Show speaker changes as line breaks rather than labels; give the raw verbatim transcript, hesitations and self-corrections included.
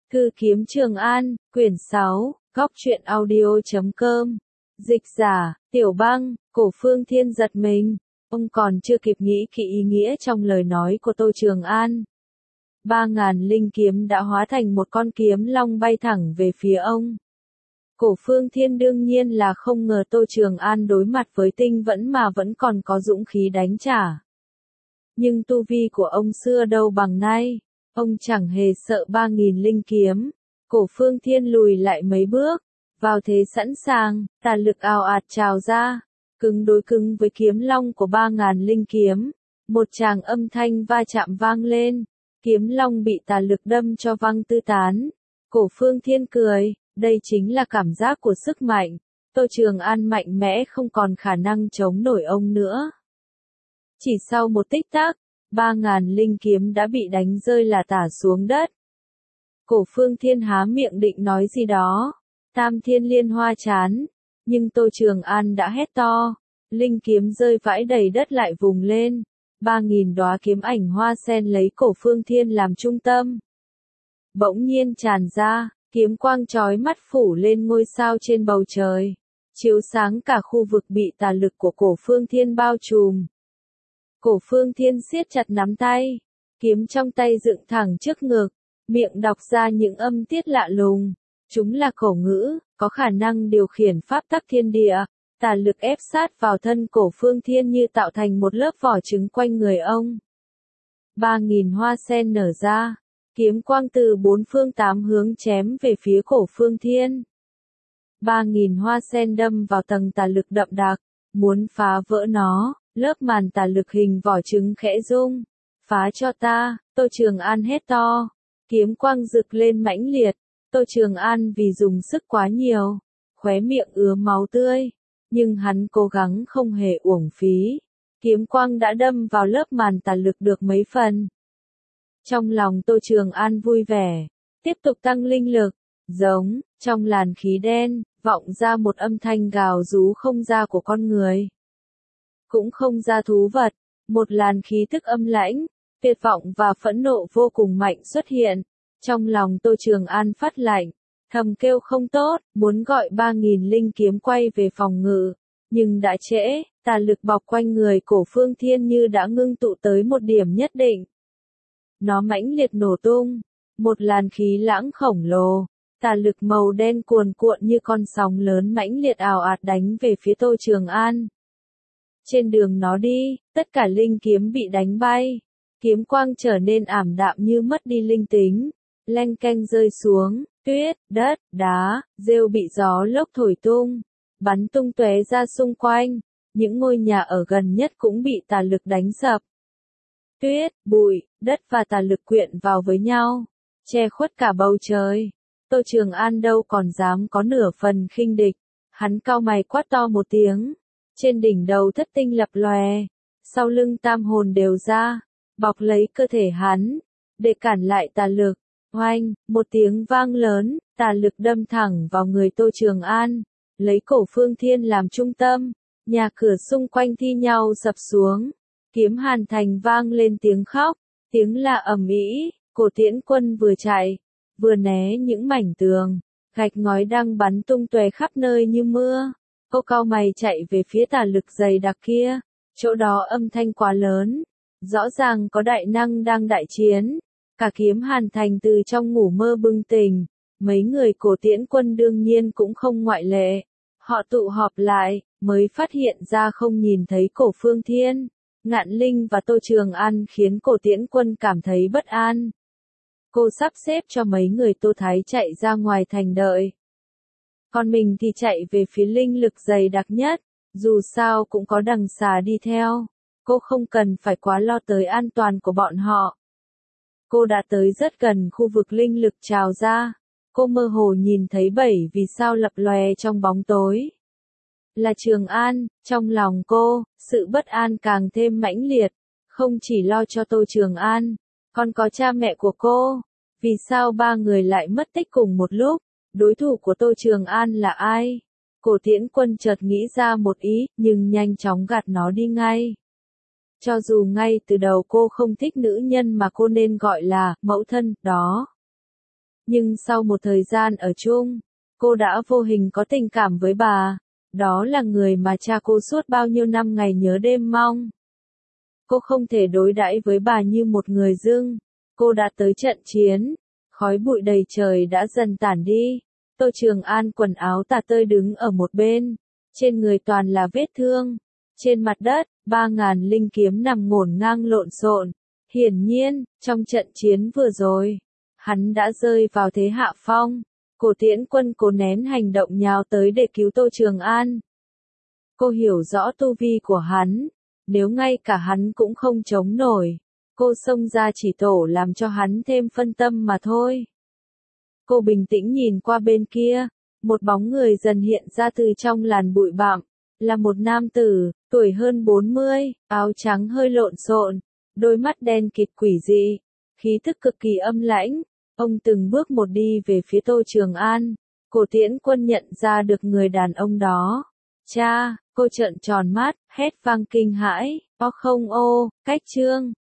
Thư kiếm Trường An, quyển sáu, góc truyện audio chấm com. Dịch giả, Tiểu Băng. Cổ Phương Thiên giật mình, ông còn chưa kịp nghĩ kỹ ý nghĩa trong lời nói của Tô Trường An. Ba ngàn linh kiếm đã hóa thành một con kiếm long bay thẳng về phía ông. Cổ Phương Thiên đương nhiên là không ngờ Tô Trường An đối mặt với tinh vẫn mà vẫn còn có dũng khí đánh trả. Nhưng tu vi của ông xưa đâu bằng nay, ông chẳng hề sợ ba nghìn linh kiếm. Cổ Phương Thiên lùi lại mấy bước, vào thế sẵn sàng, tà lực ào ạt trào ra, cứng đối cứng với kiếm long của ba ngàn linh kiếm. Một tràng âm thanh va chạm vang lên, kiếm long bị tà lực đâm cho văng tứ tán. Cổ Phương Thiên cười, đây chính là cảm giác của sức mạnh. Tô Trường An mạnh mẽ không còn khả năng chống nổi ông nữa. Chỉ sau một tích tắc, ba ngàn linh kiếm đã bị đánh rơi là tả xuống đất. Cổ Phương Thiên há miệng định nói gì đó, tam thiên liên hoa chán, nhưng Tô Trường An đã hét to, linh kiếm rơi vãi đầy đất lại vùng lên, ba nghìn đóa kiếm ảnh hoa sen lấy Cổ Phương Thiên làm trung tâm. Bỗng nhiên tràn ra, kiếm quang chói mắt phủ lên ngôi sao trên bầu trời, chiếu sáng cả khu vực bị tà lực của Cổ Phương Thiên bao trùm. Cổ Phương Thiên siết chặt nắm tay, kiếm trong tay dựng thẳng trước ngực, miệng đọc ra những âm tiết lạ lùng. Chúng là cổ ngữ, có khả năng điều khiển pháp tắc thiên địa. Tà lực ép sát vào thân Cổ Phương Thiên như tạo thành một lớp vỏ trứng quanh người ông. Ba nghìn hoa sen nở ra, kiếm quang từ bốn phương tám hướng chém về phía Cổ Phương Thiên. Ba nghìn hoa sen đâm vào tầng tà lực đậm đặc, muốn phá vỡ nó. Lớp màn tà lực hình vỏ trứng khẽ rung. Phá cho ta, Tô Trường An hét to. Kiếm quang rực lên mãnh liệt. Tô Trường An vì dùng sức quá nhiều, khóe miệng ứa máu tươi. Nhưng hắn cố gắng không hề uổng phí. Kiếm quang đã đâm vào lớp màn tà lực được mấy phần. Trong lòng Tô Trường An vui vẻ, tiếp tục tăng linh lực. Giống, trong làn khí đen, vọng ra một âm thanh gào rú không ra của con người. Cũng không ra thú vật, một làn khí tức âm lãnh, tuyệt vọng và phẫn nộ vô cùng mạnh xuất hiện. Trong lòng Tô Trường An phát lạnh, thầm kêu không tốt, muốn gọi ba nghìn linh kiếm quay về phòng ngự, nhưng đã trễ, tà lực bọc quanh người Cổ Phương Thiên như đã ngưng tụ tới một điểm nhất định. Nó mãnh liệt nổ tung, một làn khí lãng khổng lồ, tà lực màu đen cuồn cuộn như con sóng lớn mãnh liệt ào ạt đánh về phía Tô Trường An. Trên đường nó đi, tất cả linh kiếm bị đánh bay, kiếm quang trở nên ảm đạm như mất đi linh tính, leng keng rơi xuống, tuyết, đất, đá, rêu bị gió lốc thổi tung, bắn tung tóe ra xung quanh, những ngôi nhà ở gần nhất cũng bị tà lực đánh sập. Tuyết, bụi, đất và tà lực quyện vào với nhau, che khuất cả bầu trời. Tô Trường An đâu còn dám có nửa phần khinh địch, hắn cau mày quát to một tiếng. Trên đỉnh đầu thất tinh lập lòe, sau lưng tam hồn đều ra, bọc lấy cơ thể hắn, để cản lại tà lực. Oanh, một tiếng vang lớn, tà lực đâm thẳng vào người Tô Trường An, lấy Cổ Phương Thiên làm trung tâm, nhà cửa xung quanh thi nhau sập xuống, kiếm Hàn Thành vang lên tiếng khóc, tiếng la ầm ĩ. Cổ Tiễn Quân vừa chạy, vừa né những mảnh tường, gạch ngói đang bắn tung tóe khắp nơi như mưa. Cô cau mày chạy về phía tà lực dày đặc kia, chỗ đó âm thanh quá lớn, rõ ràng có đại năng đang đại chiến. Cả kiếm Hàn Thành từ trong ngủ mơ bừng tỉnh, mấy người Cổ Tiễn Quân đương nhiên cũng không ngoại lệ. Họ tụ họp lại, mới phát hiện ra không nhìn thấy Cổ Phương Thiên, Ngạn Linh và Tô Trường An khiến Cổ Tiễn Quân cảm thấy bất an. Cô sắp xếp cho mấy người Tô Thái chạy ra ngoài thành đợi. Còn mình thì chạy về phía linh lực dày đặc nhất, dù sao cũng có đằng xà đi theo. Cô không cần phải quá lo tới an toàn của bọn họ. Cô đã tới rất gần khu vực linh lực trào ra. Cô mơ hồ nhìn thấy bảy vì sao lập lòe trong bóng tối. Là Trường An, trong lòng cô, sự bất an càng thêm mãnh liệt. Không chỉ lo cho Tô Trường An, còn có cha mẹ của cô. Vì sao ba người lại mất tích cùng một lúc? Đối thủ của Tô Trường An là ai? Cổ Tiễn Quân chợt nghĩ ra một ý, nhưng nhanh chóng gạt nó đi ngay. Cho dù ngay từ đầu cô không thích nữ nhân mà cô nên gọi là mẫu thân, đó Nhưng sau một thời gian ở chung, cô đã vô hình có tình cảm với bà. Đó là người mà cha cô suốt bao nhiêu năm ngày nhớ đêm mong. Cô không thể đối đãi với bà như một người dưng. Cô đã tới trận chiến. Khói bụi đầy trời đã dần tản đi. Tô Trường An quần áo tả tơi đứng ở một bên. Trên người toàn là vết thương. Trên mặt đất, ba ngàn linh kiếm nằm ngổn ngang lộn xộn. Hiển nhiên, trong trận chiến vừa rồi, hắn đã rơi vào thế hạ phong. Cổ Tiễn Quân cố nén hành động nhào tới để cứu Tô Trường An. Cô hiểu rõ tu vi của hắn. Nếu ngay cả hắn cũng không chống nổi, cô xông ra chỉ tổ làm cho hắn thêm phân tâm mà thôi. Cô bình tĩnh nhìn qua bên kia, một bóng người dần hiện ra từ trong làn bụi bặm, là một nam tử, tuổi hơn bốn mươi, áo trắng hơi lộn xộn, đôi mắt đen kịt quỷ dị, khí thức cực kỳ âm lãnh. Ông từng bước một đi về phía Tô Trường An. Cổ Tiễn Quân nhận ra được người đàn ông đó. Cha, cô trợn tròn mắt, hét vang kinh hãi, o không ô, cách chương.